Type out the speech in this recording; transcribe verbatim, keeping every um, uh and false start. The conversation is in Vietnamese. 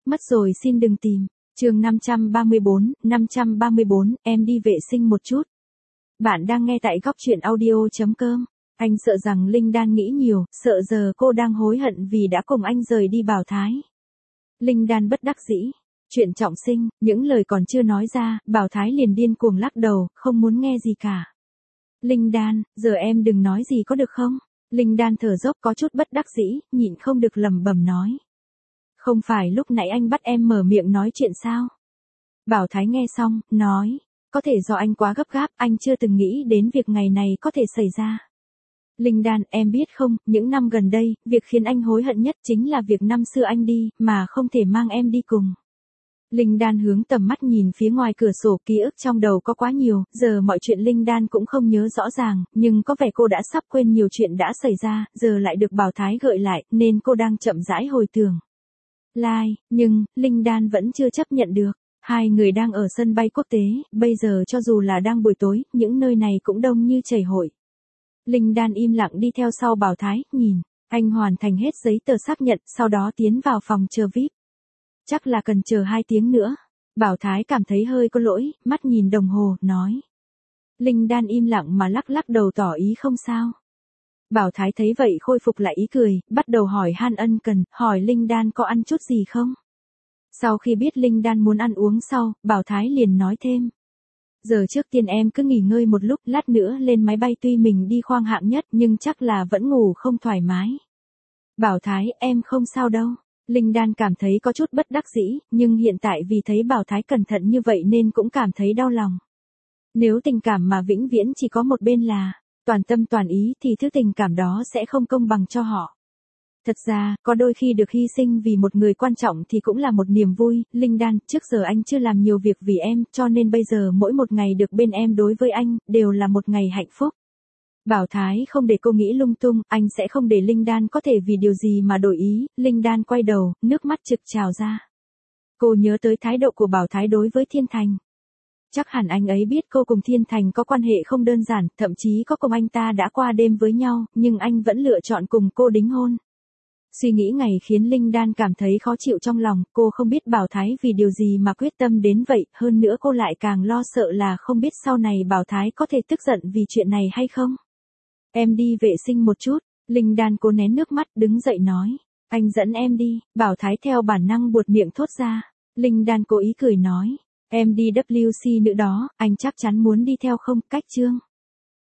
Mất rồi xin đừng tìm. Chương năm trăm ba mươi bốn, năm trăm ba mươi bốn, em đi vệ sinh một chút. Bạn đang nghe tại góc truyện audio chấm com. Anh sợ rằng Linh Đan nghĩ nhiều, sợ giờ cô đang hối hận vì đã cùng anh rời đi Bảo Thái. Linh Đan bất đắc dĩ. Chuyện trọng sinh, những lời còn chưa nói ra, Bảo Thái liền điên cuồng lắc đầu, không muốn nghe gì cả. Linh Đan, giờ em đừng nói gì có được không? Linh Đan thở dốc có chút bất đắc dĩ, nhịn không được lẩm bẩm nói. Không phải lúc nãy anh bắt em mở miệng nói chuyện sao? Bảo Thái nghe xong, nói. Có thể do anh quá gấp gáp, anh chưa từng nghĩ đến việc ngày này có thể xảy ra. Linh Đan, em biết không, những năm gần đây, việc khiến anh hối hận nhất chính là việc năm xưa anh đi, mà không thể mang em đi cùng. Linh Đan hướng tầm mắt nhìn phía ngoài cửa sổ, ký ức trong đầu có quá nhiều, giờ mọi chuyện Linh Đan cũng không nhớ rõ ràng, nhưng có vẻ cô đã sắp quên nhiều chuyện đã xảy ra, giờ lại được Bảo Thái gợi lại, nên cô đang chậm rãi hồi tưởng. Lai, nhưng, Linh Đan vẫn chưa chấp nhận được. Hai người đang ở sân bay quốc tế, bây giờ cho dù là đang buổi tối, những nơi này cũng đông như chảy hội. Linh Đan im lặng đi theo sau Bảo Thái, nhìn, anh hoàn thành hết giấy tờ xác nhận, sau đó tiến vào phòng chờ vi ai pi. Chắc là cần chờ hai tiếng nữa. Bảo Thái cảm thấy hơi có lỗi, mắt nhìn đồng hồ, nói. Linh Đan im lặng mà lắc lắc đầu tỏ ý không sao. Bảo Thái thấy vậy khôi phục lại ý cười, bắt đầu hỏi han ân cần, hỏi Linh Đan có ăn chút gì không? Sau khi biết Linh Đan muốn ăn uống sau, Bảo Thái liền nói thêm. Giờ trước tiên em cứ nghỉ ngơi một lúc, lát nữa lên máy bay tuy mình đi khoang hạng nhất nhưng chắc là vẫn ngủ không thoải mái. Bảo Thái, em không sao đâu. Linh Đan cảm thấy có chút bất đắc dĩ, nhưng hiện tại vì thấy Bảo Thái cẩn thận như vậy nên cũng cảm thấy đau lòng. Nếu tình cảm mà vĩnh viễn chỉ có một bên là toàn tâm toàn ý thì thứ tình cảm đó sẽ không công bằng cho họ. Thật ra, có đôi khi được hy sinh vì một người quan trọng thì cũng là một niềm vui. Linh Đan, trước giờ anh chưa làm nhiều việc vì em, cho nên bây giờ mỗi một ngày được bên em đối với anh, đều là một ngày hạnh phúc. Bảo Thái không để cô nghĩ lung tung, anh sẽ không để Linh Đan có thể vì điều gì mà đổi ý. Linh Đan quay đầu, nước mắt trực trào ra. Cô nhớ tới thái độ của Bảo Thái đối với Thiên Thành. Chắc hẳn anh ấy biết cô cùng Thiên Thành có quan hệ không đơn giản, thậm chí có cùng anh ta đã qua đêm với nhau, nhưng anh vẫn lựa chọn cùng cô đính hôn. Suy nghĩ ngày khiến Linh Đan cảm thấy khó chịu trong lòng, cô không biết Bảo Thái vì điều gì mà quyết tâm đến vậy, hơn nữa cô lại càng lo sợ là không biết sau này Bảo Thái có thể tức giận vì chuyện này hay không. Em đi vệ sinh một chút, Linh Đan cố nén nước mắt đứng dậy nói, anh dẫn em đi, Bảo Thái theo bản năng buột miệng thốt ra, Linh Đan cố ý cười nói, em đi vê kép xê nữa đó, anh chắc chắn muốn đi theo không, cách chương.